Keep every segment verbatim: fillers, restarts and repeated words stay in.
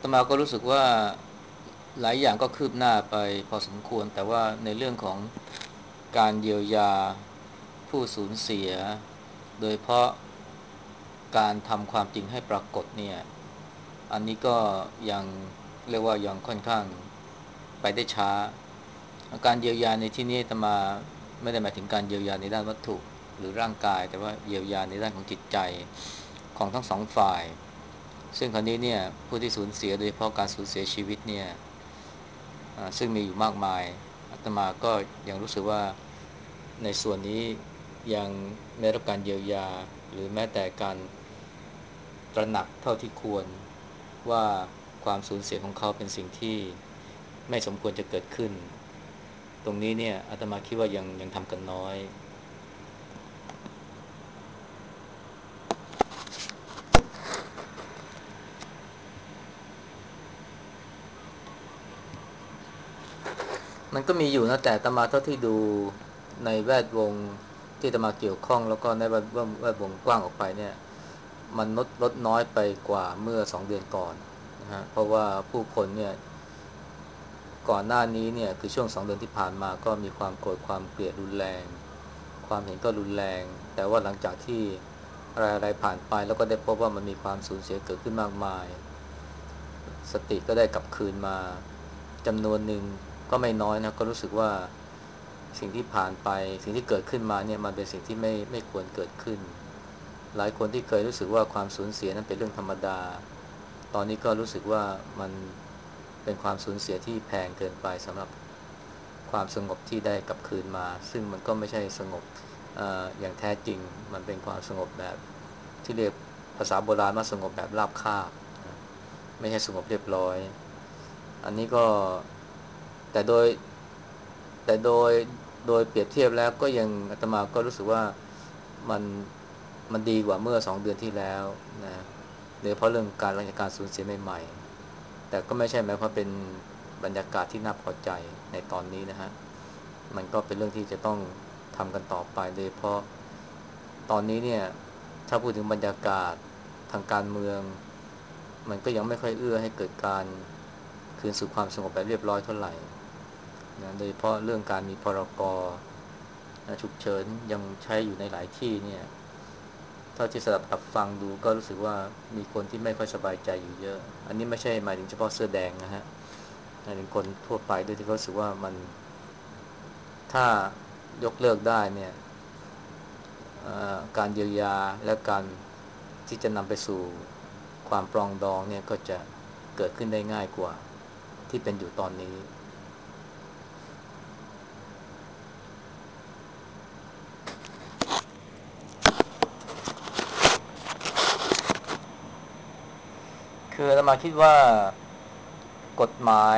ตมาก็รู้สึกว่าหลายอย่างก็คืบหน้าไปพอสมควรแต่ว่าในเรื่องของการเยียวยาผู้สูญเสียโดยเพราะการทำความจริงให้ปรากฏเนี่ยอันนี้ก็ยังเรียกว่ายังค่อนข้างไปได้ช้าการเยียวยาในที่นี้ตมาไม่ได้หมายถึงการเยียวยาในด้านวัตถุหรือร่างกายแต่ว่าเยียวยาในด้านของจิตใจของทั้งสองฝ่าย ซึ่งคราวนี้เนี่ยผู้ที่สูญเสียโดยเฉพาะการสูญเสียชีวิตเนี่ยซึ่งมีอยู่มากมายอาตมาก็ยังรู้สึกว่าในส่วนนี้ยังไม่ได้รับการเยียวยาหรือแม้แต่การตระหนักเท่าที่ควรว่าความสูญเสียของเขาเป็นสิ่งที่ไม่สมควรจะเกิดขึ้นตรงนี้เนี่ยอาตมาคิดว่ายังยังทำกันน้อย มันก็มีอยู่นะแต่อาตมาเท่าที่ดูในแวดวงที่อาตมาเกี่ยวข้องแล้วก็ในแวดวงแวดวงกว้างออกไปเนี่ยมันลดลดน้อยไปกว่าเมื่อสองเดือนก่อนนะฮะเพราะว่าผู้คนเนี่ยก่อนหน้านี้เนี่ยคือช่วงสองเดือนที่ผ่านมาก็มีความโกรธความเกลียดรุนแรงความเห็นก็รุนแรงแต่ว่าหลังจากที่อะไรๆผ่านไปแล้วก็ได้พบว่ามันมีความสูญเสียเกิดขึ้นมากมาย สติก็ได้กลับคืนมาจำนวนหนึ่งก็ไม่น้อยนะก็รู้สึกว่าสิ่งที่ผ่านไปสิ่งที่เกิดขึ้นมาเนี่ยมันเป็นสิ่งที่ไม่ไม่ควรเกิดขึ้นหลายคนที่เคยรู้สึกว่าความสูญเสียนั้นเป็นเรื่องธรรมดาตอนนี้ก็รู้สึกว่ามันเป็นความสูญเสียที่แพงเกินไปสำหรับความสงบที่ได้กลับคืนมาซึ่งมันก็ไม่ใช่สงบออย่างแท้จริงมันเป็นความสงบแบบที่เรียกภาษาโบราณว่าสงบแบบราบคาบ ไม่ใช่สงบเรียบร้อยอันนี้ก็แต่โดยแต่โดยโดยเปรียบเทียบแล้วก็ยังอาตมาก็รู้สึกว่ามันมันดีกว่าเมื่อสองเดือนที่แล้วนะโดยเฉพาะเรื่องการหลังจากการสูญเสียใหม่ๆแต่ก็ไม่ใช่หมายความเป็นบรรยากาศที่น่าพอใจในตอนนี้นะฮะมันก็เป็นเรื่องที่จะต้องทำกันต่อไปโดยเฉพาะตอนนี้เนี่ยถ้าพูดถึงบรรยากาศทางการเมือง มันก็ยังไม่ค่อยเอื้อให้เกิดการคืนสู่ความสงบแบบเรียบร้อยเท่าไหร่นะโดยเฉพาะเรื่องการมีพรกนะฉุกเฉินยังใช้อยู่ในหลายที่เนี่ยเท่าที่สดับตับฟังดูก็รู้สึกว่ามีคนที่ไม่ค่อยสบายใจอยู่เยอะอันนี้ไม่ใช่หมายถึงเฉพาะเสื้อแดงนะฮะหมายถึงคนทั่วไปด้วยที่เขารู้สึกว่ามันถ้ายกเลิกได้เนี่ยการเยียวยาและการที่จะนำไปสู่ความปรองดองเนี่ยก็จะเกิดขึ้นได้ง่ายกว่าที่เป็นอยู่ตอนนี้คืออาตมาคิดว่ากฎหมาย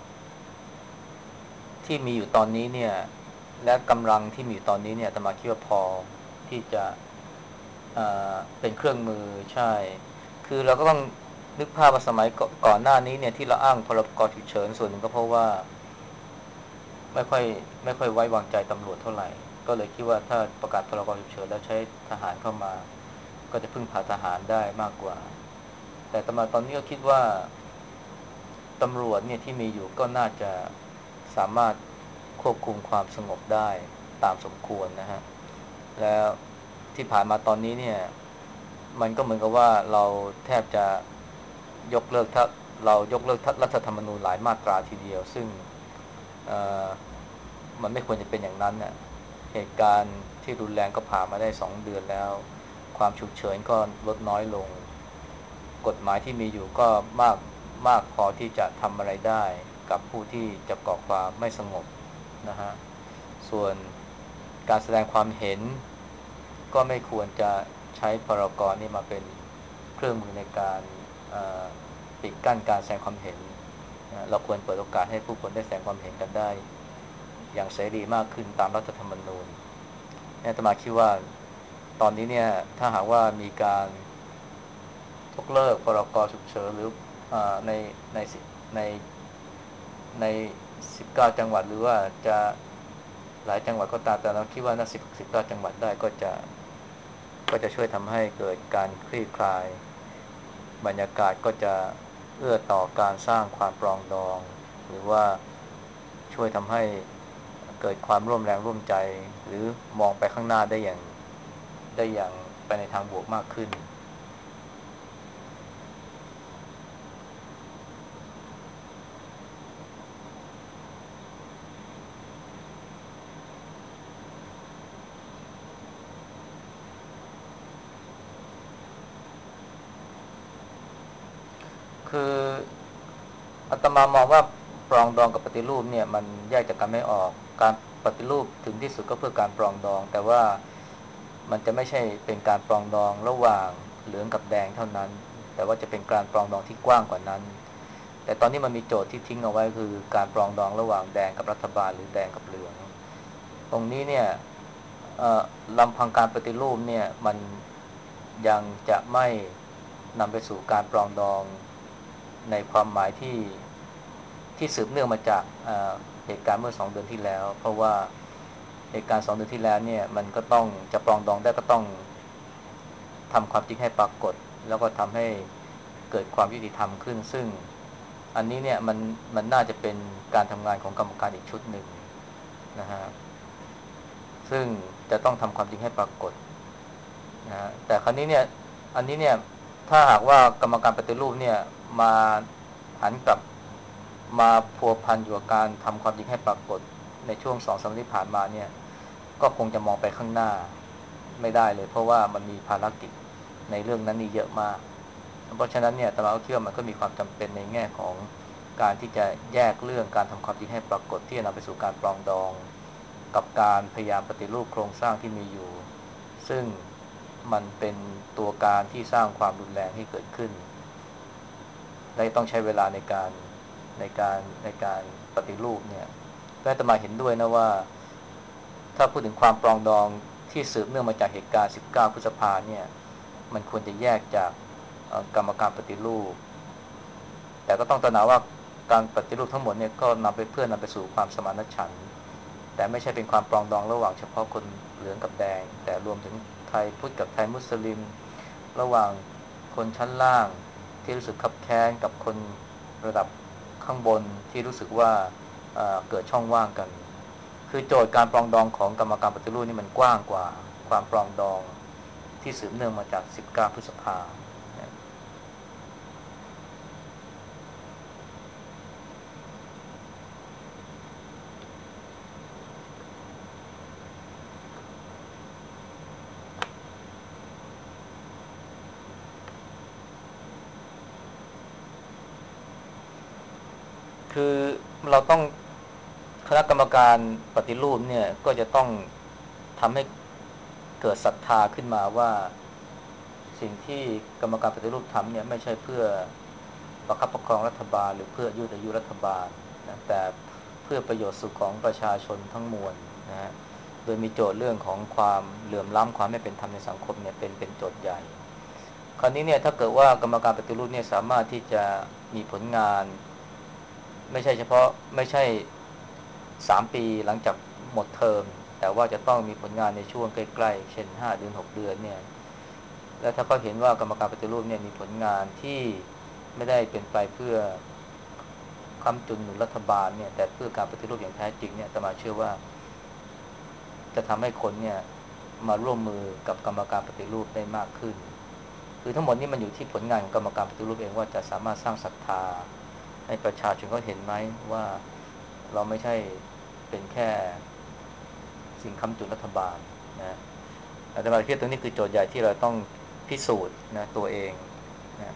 ที่มีอยู่ตอนนี้เนี่ยและกำลังที่มีอยู่ตอนนี้เนี่ยอาตมาคิดว่าพอที่จะอ่าเป็นเครื่องมือใช่คือเราก็ต้องนึกภาพว่าสมัยก่อนก่อนหน้านี้เนี่ยที่เราอ้างพรกฉุกเฉินส่วนหนึ่งก็เพราะว่า ไม่ค่อยไม่ค่อยไว้วางใจตำรวจเท่าไหร่ก็เลยคิดว่าถ้าประกาศพรกฉุกเฉินแล้วใช้ทหารเข้ามาก็จะพึ่งพาทหารได้มากกว่าแต่ตมาตอนนี้ก็คิดว่าตำรวจเนี่ยที่มีอยู่ก็น่าจะสามารถควบคุมความสงบได้ตามสมควรนะฮะแล้วที่ผ่านมาตอนนี้เนี่ยมันก็เหมือนกับว่าเราแทบจะยกเลิกถ้าเรายกเลิกรัฐธรรมนูญหลายมาตราทีเดียวซึ่ง เอ่อมันไม่ควรจะเป็นอย่างนั้นน่ะเหตุการณ์ที่รุนแรงก็ผ่านมาได้สองเดือนแล้วความฉุกเฉินก็ลดน้อยลงกฎหมายที่มีอยู่ก็มากมากพอที่จะทำอะไรได้กับผู้ที่จะก่อความไม่สงบนะฮะส่วนการแสดงความเห็นก็ไม่ควรจะใช้พรกนี่มาเป็นเครื่องมือในการปิดกั้นการแสดงความเห็นนะเราควรเปิดโอกาสให้ผู้คนได้แสดงความเห็นกันได้อย่างเสรีมากขึ้นตามรัฐธรรมนูญเนี่ยอาตมาคิดว่าตอนนี้เนี่ยถ้าหากว่ามีการยกเลิกพรกฉุกเฉินหรืออาในในในในสิบเก้าจังหวัดหรือว่าจะหลายจังหวัดก็ตามแต่เราคิดว่าน่าสิบสิบเก้าจังหวัดได้ก็จะก็จะช่วยทำให้เกิดการคลี่คลายบรรยากาศก็จะเอื้อต่อการสร้างความปรองดองหรือว่าช่วยทำให้เกิดความร่วมแรงร่วมใจหรือมองไปข้างหน้าได้อย่างได้อย่างไปในทางบวกมากขึ้นคืออาตมามองว่าปรองดองกับปฏิรูปเนี่ยมันแยกจากกันไม่ออกการปฏิรูปถึงที่สุดก็เพื่อการปรองดองแต่ว่ามันจะไม่ใช่เป็นการปรองดองระหว่างเหลืองกับแดงเท่านั้นแต่ว่าจะเป็นการปรองดองที่กว้างกว่านั้นแต่ตอนนี้มันมีโจทย์ที่ทิ้งเอาไว้คือการปรองดองระหว่างแดงกับรัฐบาลหรือแดงกับเหลืองตรงนี้เนี่ยลำพังการปฏิรูปเนี่ยมันยังจะไม่นำไปสู่การปรองดองในความหมายที่ที่สืบเนื่องมาจากเหตุการณ์เมื่อสองเดือนที่แล้วเพราะว่าเหตุการณ์สองเดือนที่แล้วเนี่ยมันก็ต้องจะปรองดองได้ก็ต้องทำความจริงให้ปรากฏแล้วก็ทำให้เกิดความยุติธรรมขึ้นซึ่งอันนี้เนี่ยมันมันน่าจะเป็นการทำงานของกรรมการอีกชุดหนึ่งนะฮะซึ่งจะต้องทำความจริงให้ปรากฏนะแต่ครั้นี้เนี่ยอันนี้เนี่ยถ้าหากว่ากรรมการปฏิรูปเนี่ยมาหันกลับมาพัวพันอยู่กับการทำความจริงให้ปรากฏในช่วงสองสามวันที่ผ่านมาเนี่ยก็คงจะมองไปข้างหน้าไม่ได้เลยเพราะว่ามันมีภารกิจในเรื่องนั้นนี่เยอะมากเพราะฉะนั้นเนี่ยตมาก็คิดว่ามันก็มีความจำเป็นในแง่ของการที่จะแยกเรื่องการทำความจริงให้ปรากฏที่จะนำไปสู่การปรองดองกับการพยายามปฏิรูปโครงสร้างที่มีอยู่ซึ่งมันเป็นตัวการที่สร้างความรุนแรงให้เกิดขึ้นและต้องใช้เวลาในการในการในการปฏิรูปเนี่ยก็อาตมาเห็นด้วยนะว่าถ้าพูดถึงความปรองดองที่สืบเนื่องมาจากเหตุการณ์สิบเก้าพฤษภาเนี่ยมันควรจะแยกจากกรรมการปฏิรูปแต่ก็ต้องตระหนักว่าการปฏิรูปทั้งหมดเนี่ยก็นำไปเพื่อนำไปสู่ความสมานฉันท์แต่ไม่ใช่เป็นความปรองดองระหว่างเฉพาะคนเหลืองกับแดงแต่รวมถึงไทยพุทธกับไทยมุสลิมระหว่างคนชั้นล่างที่รู้สึกคับแค้นกับคนระดับข้างบนที่รู้สึกว่าเกิดช่องว่างกันคือโจทย์การปรองดองของกรรมการปฏิรูปนี่มันกว้างกว่าความปรองดองที่สืบเนื่องมาจากสิบเก้าพฤษภาคือเราต้องคณะกรรมการปฏิรูปเนี่ยก็จะต้องทำให้เกิดศรัทธาขึ้นมาว่าสิ่งที่กรรมการปฏิรูปทำเนี่ยไม่ใช่เพื่อประคับประคองรัฐบาลหรือเพื่อยืดอายุรัฐบาลนะแต่เพื่อประโยชน์สุขของประชาชนทั้งมวลนะฮะโดยมีโจทย์เรื่องของความเหลื่อมล้ำความไม่เป็นธรรมในสังคมเนี่ยเป็นเป็นโจทย์ใหญ่คราวนี้เนี่ยถ้าเกิดว่ากรรมการปฏิรูปเนี่ยสามารถที่จะมีผลงานไม่ใช่เฉพาะไม่ใช่สามปีหลังจากหมดเทอมแต่ว่าจะต้องมีผลงานในช่วงใกล้ๆเช่นห้าเดือนหกเดือนเนี่ยและถ้าเขาเห็นว่ากรรมการปฏิรูปเนี่ยมีผลงานที่ไม่ได้เป็นไปเพื่อค้ำจุนหนุนรัฐบาลเนี่ยแต่เพื่อการปฏิรูปอย่างแท้จริงเนี่ยอาตมาเชื่อว่าจะทำให้คนเนี่ยมาร่วมมือกับกรรมการปฏิรูปได้มากขึ้นคือทั้งหมดนี้มันอยู่ที่ผลงานของกรรมการปฏิรูปเองว่าจะสามารถสร้างศรัทธาให้ประชาชนเขาเห็นไหมว่าเราไม่ใช่เป็นแค่สิ่งค้ำจุนรัฐบาลนะอาตมาคิดตรงนี้คือโจทย์ใหญ่ที่เราต้องพิสูจน์นะตัวเองนะ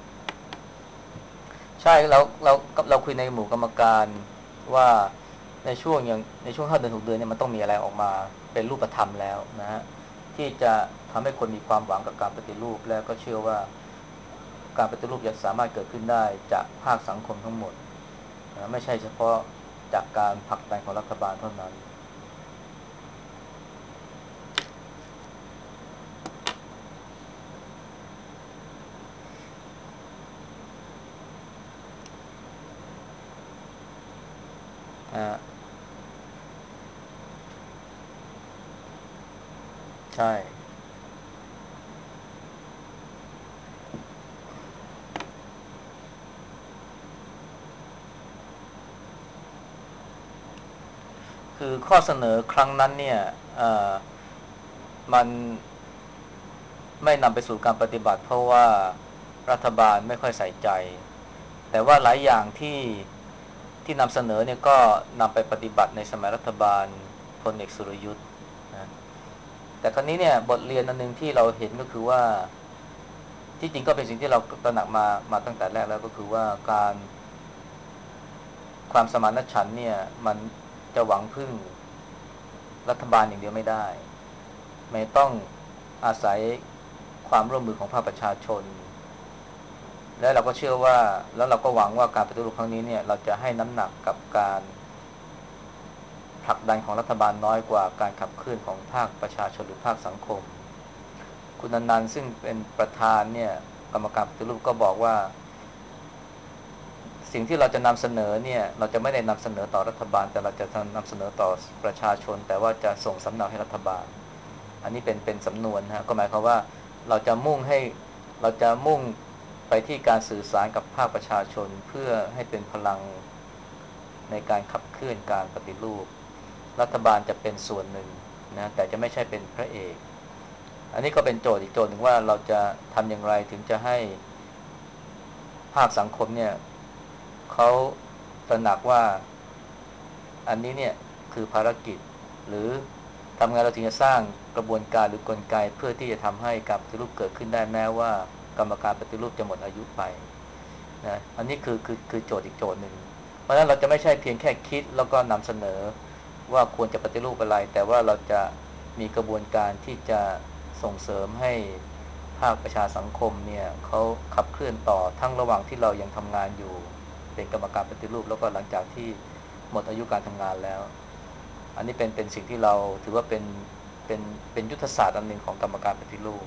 ใช่เราเราเราคุยในหมู่กรรมการว่าในช่วงอย่างในช่วงห้าเดือนหกเดือนเนี่ยมันต้องมีอะไรออกมาเป็นรูปธรรมแล้วนะฮะที่จะทำให้คนมีความหวังกับการปฏิรูปแล้วก็เชื่อว่าการปฏิรูปจะสามารถเกิดขึ้นได้จากภาคสังคมทั้งหมดนะไม่ใช่เฉพาะจากการผลักดันของรัฐบาลเท่านั้นอ่าใช่คือข้อเสนอครั้งนั้นเนี่ยเอ่อมันไม่นำไปสู่การปฏิบัติเพราะว่ารัฐบาลไม่ค่อยใส่ใจแต่ว่าหลายอย่างที่ที่นำเสนอเนี่ยก็นำไปปฏิบัติในสมัยรัฐบาลพลเอกสุรยุทธ์นะแต่ครั้นี้เนี่ยบทเรียนอันนึงที่เราเห็นก็คือว่าที่จริงก็เป็นสิ่งที่เราตระหนักมามาตั้งแต่แรกแล้วก็คือว่าการความสมานฉันท์เนี่ยมันจะหวังพึ่งรัฐบาลอย่างเดียวไม่ได้ไม่ต้องอาศัยความร่วมมือของภาคประชาชนและเราก็เชื่อว่าแล้วเราก็หวังว่าการปฏิรูปครั้งนี้เนี่ยเราจะให้น้ำหนักกับการผลักดันของรัฐบาลน้อยกว่าการขับเคลื่อนของภาคประชาชนหรือภาคสังคมคุณอนันต์ซึ่งเป็นประธานเนี่ยกรรมการปฏิรูปก็บอกว่าสิ่งที่เราจะนำเสนอเนี่ยเราจะไม่ได้นำเสนอต่อรัฐบาลแต่เราจะนำเสนอต่อประชาชนแต่ว่าจะส่งสำเนาให้รัฐบาลอันนี้เป็นเป็นสำนวนนะก็หมายความว่าเราจะมุ่งให้เราจะมุ่งไปที่การสื่อสารกับภาคประชาชนเพื่อให้เป็นพลังในการขับเคลื่อนการปฏิรูปรัฐบาลจะเป็นส่วนหนึ่งนะแต่จะไม่ใช่เป็นพระเอกอันนี้ก็เป็นโจทย์อีกโจทย์หนึ่งว่าเราจะทำอย่างไรถึงจะให้ภาคสังคมเนี่ยเขาตระหนักว่าอันนี้เนี่ยคือภารกิจหรือทำไงเราถึงจะสร้างกระบวนการหรือกลไกเพื่อที่จะทำให้การปฏิรูปเกิดขึ้นได้แม้ว่ากรรมการปฏิรูปจะหมดอายุไปนะอันนี้คือคือคือโจทย์อีกโจทย์หนึ่งเพราะฉะนั้นเราจะไม่ใช่เพียงแค่คิดแล้วก็นำเสนอว่าควรจะปฏิรูปอะไรแต่ว่าเราจะมีกระบวนการที่จะส่งเสริมให้ภาคประชาสังคมเนี่ยเขาขับเคลื่อนต่อทั้งระหว่างที่เรายังทำงานอยู่เป็นกรรมการปฏิรูปแล้วก็หลังจากที่หมดอายุการทำงานแล้วอันนี้เป็นเป็นสิ่งที่เราถือว่าเป็นเป็นเป็นยุทธศาสตร์อันหนึ่งของกรรมการปฏิรูป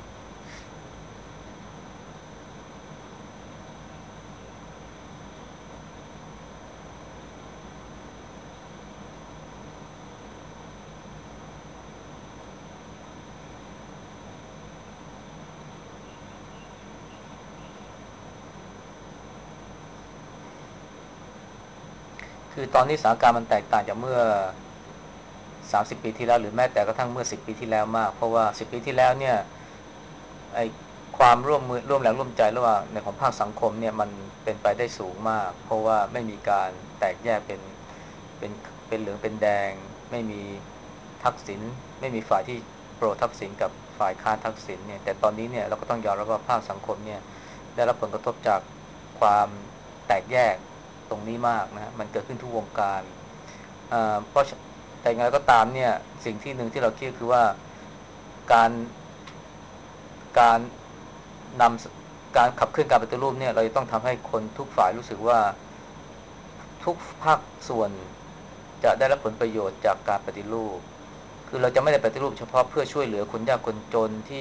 คือตอนนี้สถานการณ์มันแตกต่างจากเมื่อสามสิบปีที่แล้วหรือแม้แต่กระทั่งเมื่อสิบปีที่แล้วมากเพราะว่าสิบปีที่แล้วเนี่ยไอ้ความร่วมมือร่วมแรงร่วมใจระหว่างในของภาคสังคมเนี่ยมันเป็นไปได้สูงมากเพราะว่าไม่มีการแตกแยกเป็นเป็นเป็นเหลืองเป็นแดงไม่มีทักษิณไม่มีฝ่ายที่โปรทักษิณกับฝ่ายค้านทักษิณเนี่ยแต่ตอนนี้เนี่ยเราก็ต้องยอมรับว่าภาคสังคมเนี่ยได้รับผลกระทบจากความแตกแยกตรงนี้มากนะมันเกิดขึ้นทุกวงการอ่าเพราะแต่อย่างไรก็ตามเนี่ยสิ่งที่หนึ่งที่เราคิดคือว่าการการนำการขับเคลื่อนการปฏิรูปเนี่ยเราจะต้องทำให้คนทุกฝ่ายรู้สึกว่าทุกภาคส่วนจะได้รับผลประโยชน์จากการปฏิรูปคือเราจะไม่ได้ปฏิรูปเฉพาะเพื่อช่วยเหลือคนยากคนจนที่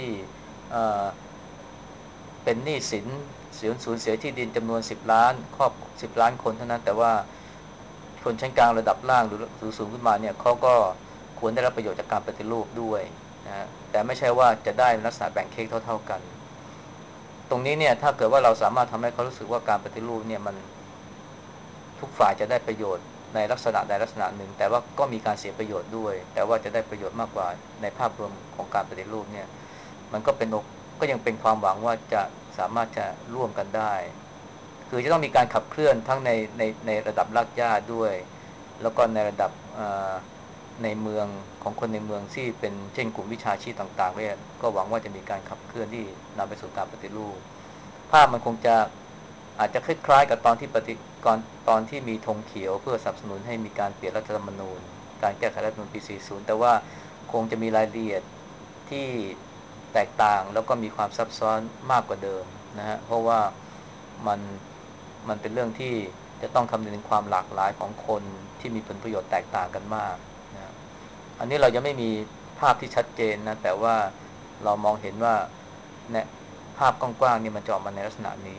เป็นหนี้สินเสียสูญเสียที่ดินจำนวนสิบล้านครอบสิบล้านคนเท่านั้นแต่ว่าชนชั้นกลางระดับล่างหรือหรือสูงขึ้นมาเนี่ยเขาก็ควรได้รับประโยชน์จากการปฏิรูปด้วยนะแต่ไม่ใช่ว่าจะได้ลักษณะแบ่งเค้กเท่าๆกันตรงนี้เนี่ยถ้าเกิดว่าเราสามารถทำให้เขารู้สึกว่าการปฏิรูปเนี่ยมัน ทุกฝ่ายจะได้ประโยชน์ในลักษณะใดลักษณะหนึ่งแต่ว่าก็มีการเสียประโยชน์ด้วยแต่ว่าจะได้ประโยชน์มากกว่าในภาพรวมของการปฏิรูปเนี่ยมันก็เป็นก็ยังเป็นความหวังว่าจะสามารถจะร่วมกันได้คือจะต้องมีการขับเคลื่อนทั้งในในในระดับรากหญ้าด้วยแล้วก็ในระดับในเมืองของคนในเมืองที่เป็นเช่นกลุ่มวิชาชีพต่างๆเนี่ยก็หวังว่าจะมีการขับเคลื่อนที่นำไปสู่การปฏิรูปภาพมันคงจะ อาจจะคล้ายๆกับตอนที่ปฏิกรตอนที่มีธงเขียวเพื่อสนับสนุนให้มีการเปลี่ยนรัฐธรรมนูญการแก้ไขรัฐธรรมนูญปี สี่สิบ แต่ว่าคงจะมีรายละเอียดที่แตกต่างแล้วก็มีความซับซ้อนมากกว่าเดิมนะฮะเพราะว่ามันมันเป็นเรื่องที่จะต้องคำนึงถึงความหลากหลายของคนที่มีผลประโยชน์แตกต่างกันมากนะอันนี้เรายังไม่มีภาพที่ชัดเจนนะแต่ว่าเรามองเห็นว่าเนี่ยภาพกว้างๆนี่มันจะออกมาในลักษณะนี้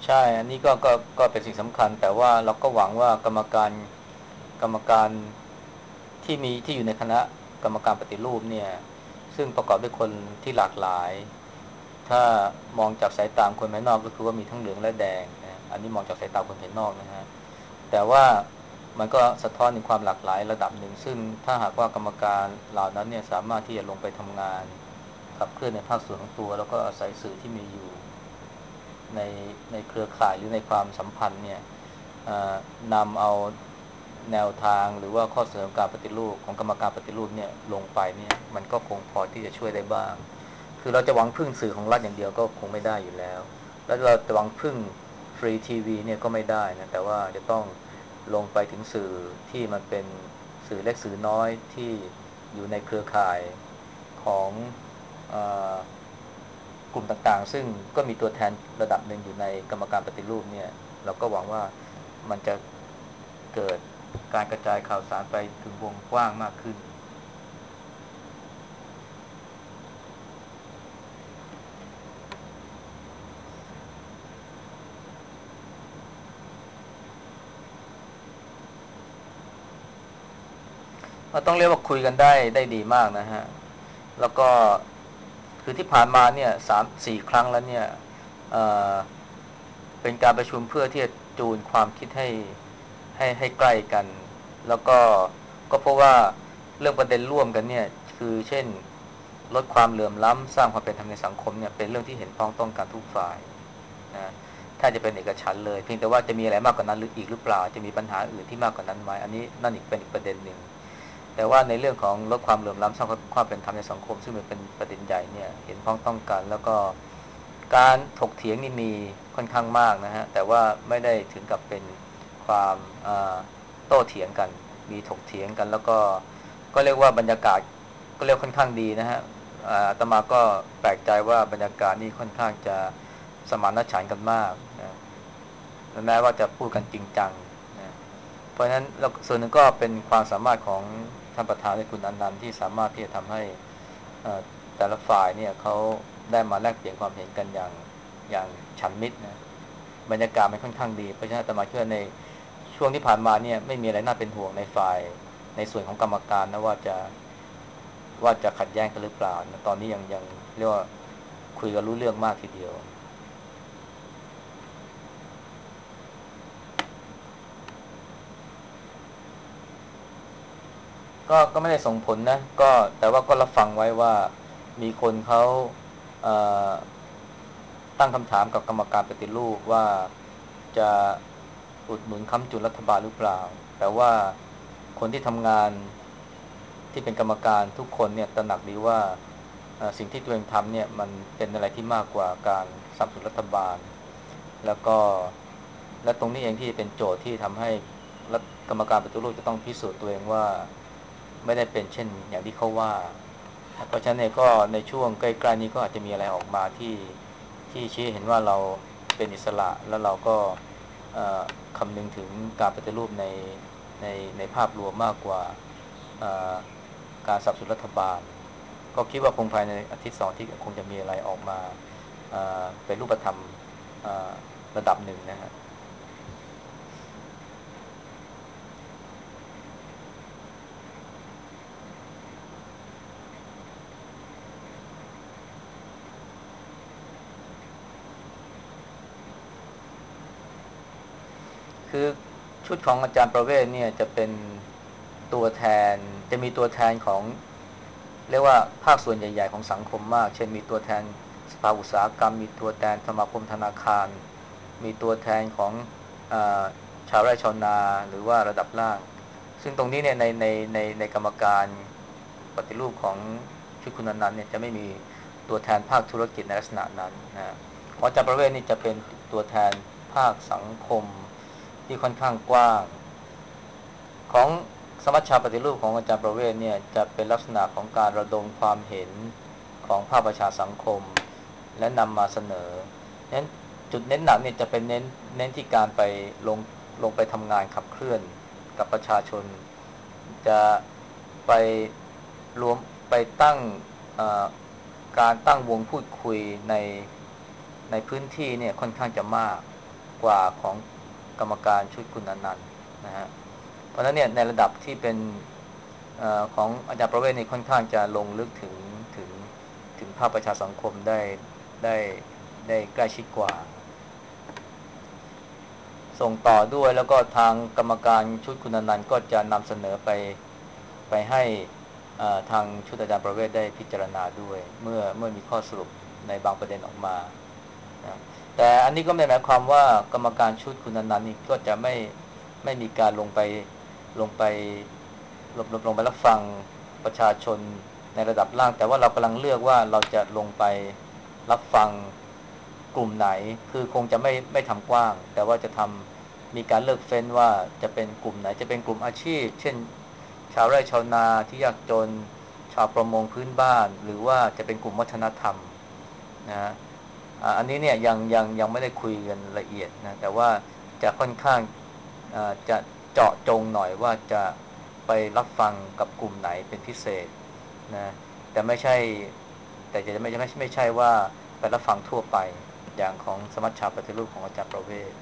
ใช่อันนี้ก็ก็ก็เป็นสิ่งสำคัญแต่ว่าเราก็หวังว่ากรรมการกรรมการที่มีที่อยู่ในคณะกรรมการปฏิรูปเนี่ยซึ่งประกอบด้วยคนที่หลากหลายถ้ามองจากสายตาคนภายนอกก็คือว่ามีทั้งเหลืองและแดงนะอันนี้มองจากสายตาคนภายนอกนะฮะแต่ว่ามันก็สะท้อนถึงความหลากหลายระดับหนึ่งซึ่งถ้าหากว่ากรรมการเหล่านั้นเนี่ยสามารถที่จะลงไปทำงานขับเคลื่อนในภาคส่วนของตัวแล้วก็อาศัยสื่อที่มีอยู่ ในในเครือข่ายหรือในความสัมพันธ์เนี่ยนำเอาแนวทางหรือว่าข้อเสนอการปฏิรูปของกรรมการปฏิรูปเนี่ยลงไปเนี่ยมันก็คงพอที่จะช่วยได้บ้างคือเราจะหวังพึ่งสื่อของรัฐอย่างเดียวก็คงไม่ได้อยู่แล้วแล้วเราจะหวังพึ่งฟรีทีวีเนี่ยก็ไม่ได้นะแต่ว่าจะต้องลงไปถึงสื่อที่มันเป็นสื่อเล็กสื่อน้อยที่อยู่ในเครือข่ายของเอ่อกลุ่มต่างๆซึ่งก็มีตัวแทนระดับหนึ่งอยู่ในกรรมการปฏิรูปเนี่ยเราก็หวังว่ามันจะเกิดการกระจายข่าวสารไปถึงวงกว้างมากขึ้นเราต้องเรียกว่าคุยกันได้ได้ดีมากนะฮะแล้วก็คือที่ผ่านมาเนี่ยสามสี่ครั้งแล้วเนี่ยเอ่อเป็นการประชุมเพื่อที่จะจูนความคิดให้ให้ให้ใกล้กันแล้วก็ก็เพราะว่าเรื่องประเด็นร่วมกันเนี่ยคือเช่นลดความเหลื่อมล้ำสร้างความเป็นธรรมในสังคมเนี่ยเป็นเรื่องที่เห็นพ้องต้องกันทุกฝ่ายนะถ้าจะเป็นเอกฉันท์เลยเพียงแต่ว่าจะมีอะไรมากกว่านั้นหรืออีกหรือเปล่าจะมีปัญหาอื่นที่มากกว่านั้นไหมอันนี้นั่นอีกเป็นอีกประเด็นหนึ่ง แต่ว่าในเรื่องของลดความเหลื่อมล้ำสร้างความเป็นธรรมในสังคมซึ่งมันเป็นประเด็นใหญ่เนี่ยเห็นพ้องต้องกันแล้วก็การถกเถียงนี่มีค่อนข้างมากนะฮะแต่ว่าไม่ได้ถึงกับเป็นความโต้เถียงกันมีถกเถียงกันแล้วก็ก็เรียกว่าบรรยากาศก็เรียกค่อนข้างดีนะฮะอาตมาก็แปลกใจว่าบรรยากาศนี่ค่อนข้างจะสมานฉันท์กันมากนะแม้ว่าจะพูดกันจริงจังนะ เพราะฉะนั้นส่วนหนึ่งก็เป็นความสามารถของท่านประธานในคุณอนันต์ที่สามารถที่จะทำให้แต่ละฝ่ายเนี่ยเขาได้มาแลกเปลี่ยนความเห็นกันอย่างอย่างฉันมิตรนะบรรยากาศมันค่อนข้างดีเพราะฉะนั้นอาตมาเชื่อในช่วงที่ผ่านมาเนี่ยไม่มีอะไรน่าเป็นห่วงในฝ่ายในส่วนของกรรมการนะว่าจะว่าจะขัดแย้งกันหรือเปล่านะตอนนี้ยังยังเรียกว่าคุยกันรู้เรื่องมากทีเดียว ก็ก็ไม่ได้ส่งผลนะก็แต่ว่าก็รับฟังไว้ว่ามีคนเขาเอ่อตั้งคำถามกับกรรมการปฏิรูปว่าจะอุดหนุนค้ำจุนรัฐบาลหรือเปล่าแต่ว่าคนที่ทำงานที่เป็นกรรมการทุกคนเนี่ยตระหนักดีว่าเอ่อสิ่งที่ตัวเองทำเนี่ยมันเป็นอะไรที่มากกว่าการสนับสนุนรัฐบาลแล้วก็และตรงนี้เองที่เป็นโจทย์ที่ทำให้รัฐกรรมการปฏิรูปจะต้องพิสูจน์ตัวเองว่า ไม่ได้เป็นเช่นอย่างที่เขาว่า เพราะฉะนั้นเนี่ยก็ในช่วงใกล้ๆนี้ก็อาจจะมีอะไรออกมาที่ที่ชี้เห็นว่าเราเป็นอิสระแล้วเราก็คำนึงถึงการปฏิรูปในในในภาพรวมมากกว่าการสนับสนุนรัฐบาลก็คิดว่าคงภายในอาทิตย์สองอาทิตย์คงจะมีอะไรออกมาเป็นรูปธรรมระดับหนึ่งนะฮะ คือชุดของอาจารย์ประเวศเนี่ยจะเป็นตัวแทนจะมีตัวแทนของเรียกว่าภาคส่วนใหญ่ๆของสังคมมากเช่นมีตัวแทนสภาอุตสาหกรรมมีตัวแทนสมาคมธนาคารมีตัวแทนของอาชาวไร่ชาวนาหรือว่าระดับล่างซึ่งตรงนี้เนี่ยในในในในกรรมการปฏิรูปของชุดคุณนันต์เนี่ยจะไม่มีตัวแทนภาคธุรกิจในลักษณะนั้นนะของอาจารย์ประเวศนี่จะเป็นตัวแทนภาคสังคม ที่ค่อนข้างกว้างของสมัชชาปฏิรูปของอาจารย์ประเวศเนี่ยจะเป็นลักษณะของการระดมความเห็นของภาคประชาสังคมและนำมาเสนอนั้นจุดเน้นหนักเนี่ยจะเป็นเน้นเน้นที่การไปลงลงไปทำงานขับเคลื่อนกับประชาชนจะไปรวมไปตั้งการตั้งวงพูดคุยในในพื้นที่เนี่ยค่อนข้างจะมากกว่าของกรรมการชุดคุณอนันต์นะฮะเพราะฉะนั้นเนี่ยในระดับที่เป็นเอ่อของอาจารย์ประเวศนี่ค่อนข้างจะลงลึกถึงถึงถึงภาคประชาสังคมได้ได้ได้ใกล้ชิดกว่าส่งต่อด้วยแล้วก็ทางกรรมการชุดคุณอนันต์ก็จะนำเสนอไปไปให้อ่าทางชุดอาจารย์ประเวศได้พิจารณาด้วยเมื่อเมื่อมีข้อสรุปในบางประเด็นออกมานะแต่อันนี้ก็ไม่หมายความว่ากรรมการชุดคุณอนันต์นี่ก็จะไม่ไม่มีการลงไปลงไปลงลงลงไปรับฟังประชาชนในระดับล่างแต่ว่าเรากำลังเลือกว่าเราจะลงไปรับฟังกลุ่มไหนคือคงจะไม่ไม่ทำกว้างแต่ว่าจะทำมีการเลือกเฟ้นว่าจะเป็นกลุ่มไหนจะเป็นกลุ่มอาชีพเช่นชาวไร่ชาวนาที่ยากจนชาวประมงพื้นบ้านหรือว่าจะเป็นกลุ่มวัฒนธรรมนะอ่าอันนี้เนี่ยยังยังยังไม่ได้คุยกันละเอียดนะแต่ว่าจะค่อนข้างอ่าจะเจาะจงหน่อยว่าจะไปรับฟังกับกลุ่มไหนเป็นพิเศษนะแต่ไม่ใช่แต่จะไม่ไม่ไม่ใช่ว่าไปรับฟังทั่วไปอย่างของสมัชชาปฏิรูปของอาจารย์ประเวศ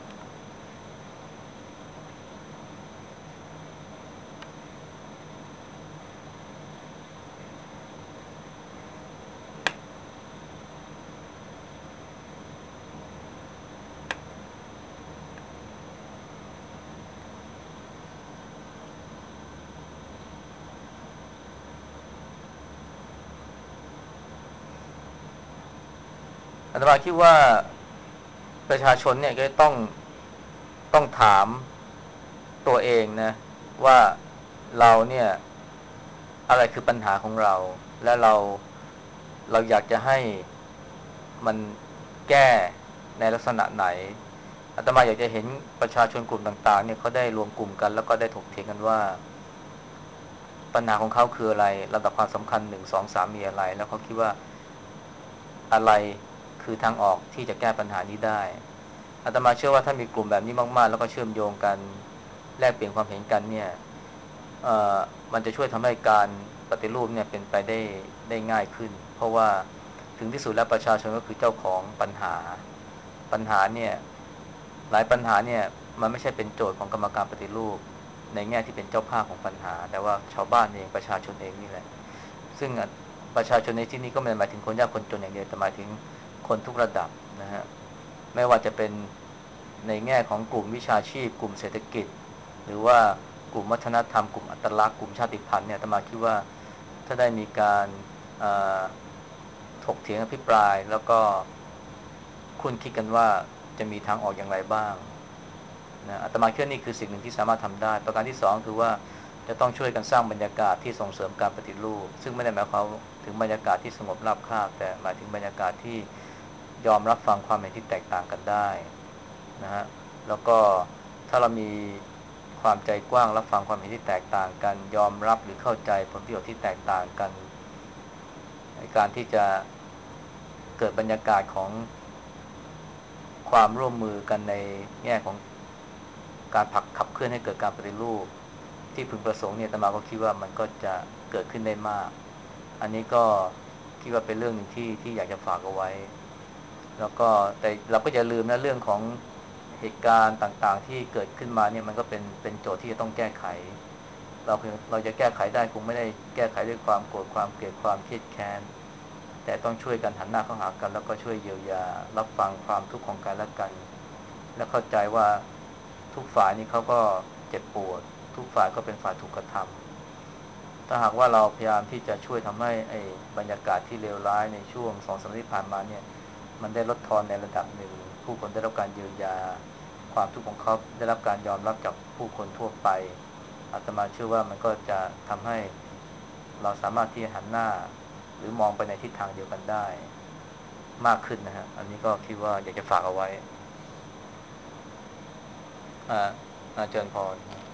อาตมาคิดว่าประชาชนเนี่ยก็ต้องต้องถามตัวเองนะว่าเราเนี่ยอะไรคือปัญหาของเราและเราเราอยากจะให้มันแก้ในลักษณะไหนอาตมาอยากจะเห็นประชาชนกลุ่มต่างๆเนี่ยเขาได้รวมกลุ่มกันแล้วก็ได้ถกเถียงกันว่าปัญหาของเขาคืออะไรลำดับความสำคัญหนึ่งสองสามมีอะไรแล้วเขาคิดว่าอะไรคือทางออกที่จะแก้ปัญหานี้ได้อาตมาเชื่อว่าถ้ามีกลุ่มแบบนี้มากๆแล้วก็เชื่อมโยงกันแลกเปลี่ยนความเห็นกันเนี่ยเอ่อมันจะช่วยทำให้การปฏิรูปเนี่ยเป็นไปได้ได้ง่ายขึ้นเพราะว่าถึงที่สุดแล้วประชาชนก็คือเจ้าของปัญหาปัญหาเนี่ยหลายปัญหาเนี่ยมันไม่ใช่เป็นโจทย์ของกรรมการปฏิรูปในแง่ที่เป็นเจ้าภาพของปัญหาแต่ว่าชาวบ้านเองประชาชนเองนี่แหละซึ่งประชาชนในที่นี้ก็ไม่ได้หมายถึงคนยากคนจนอย่างเดียวแต่หมายถึงคนทุกระดับนะฮะไม่ว่าจะเป็นในแง่ของกลุ่มวิชาชีพกลุ่มเศรษฐกิจหรือว่ากลุ่มวัฒนธรรมกลุ่มอัตลักษณ์กลุ่มชาติพันธุ์เนี่ยอาตมาคิดว่าถ้าได้มีการถกเถียงอภิปรายแล้วก็คุณคิดกันว่าจะมีทางออกอย่างไรบ้างนะอาตมาคิดว่านี่คือสิ่งหนึ่งที่สามารถทำได้ประการที่สองคือว่าจะต้องช่วยกันสร้างบรรยากาศที่ส่งเสริมการปฏิรูปซึ่งไม่ได้หมายความถึงบรรยากาศที่สงบราบคาบแต่หมายถึงบรรยากาศที่ยอมรับฟังความเห็นที่แตกต่างกันได้นะฮะแล้วก็ถ้าเรามีความใจกว้างรับฟังความเห็นที่แตกต่างกันยอมรับหรือเข้าใจผลประโยชน์ที่แตกต่างกันในการที่จะเกิดบรรยากาศของความร่วมมือกันในแง่ของการผลักขับเคลื่อนให้เกิดการปฏิรูปที่พึงประสงค์เนี่ยอาตมาก็คิดว่ามันก็จะเกิดขึ้นได้มากอันนี้ก็คิดว่าเป็นเรื่องหนึ่งที่ที่อยากจะฝากเอาไว้แล้วก็แต่เราก็อย่าลืมนะเรื่องของเหตุการณ์ต่างๆที่เกิดขึ้นมาเนี่ยมันก็เป็นเป็นโจทย์ที่จะต้องแก้ไขเราเราจะแก้ไขได้คงไม่ได้แก้ไขด้วยความโกรธความเกลียดความเครียดแค้นแต่ต้องช่วยกันหันหน้าเข้าหากันแล้วก็ช่วยเยียวยารับฟังความทุกข์ของกันและกันและเข้าใจว่าทุกฝ่ายนี่เขาก็เจ็บปวดทุกฝ่ายก็เป็นฝ่ายถูกกระทำถ้าหากว่าเราพยายามที่จะช่วยทำให้ไอ้บรรยากาศที่เลวร้ายในช่วงสองสามปีที่ผ่านมาเนี่ยมันได้ลดทอนในระดับหนึ่งผู้คนได้รับการเยียวยาความทุกข์ของเขาได้รับการยอมรับจากผู้คนทั่วไปอาตมาเชื่อว่ามันก็จะทำให้เราสามารถที่จะหันหน้าหรือมองไปในทิศทางเดียวกันได้มากขึ้นนะฮะอันนี้ก็คิดว่าอยากจะฝากเอาไว้อ่าอาจารย์พร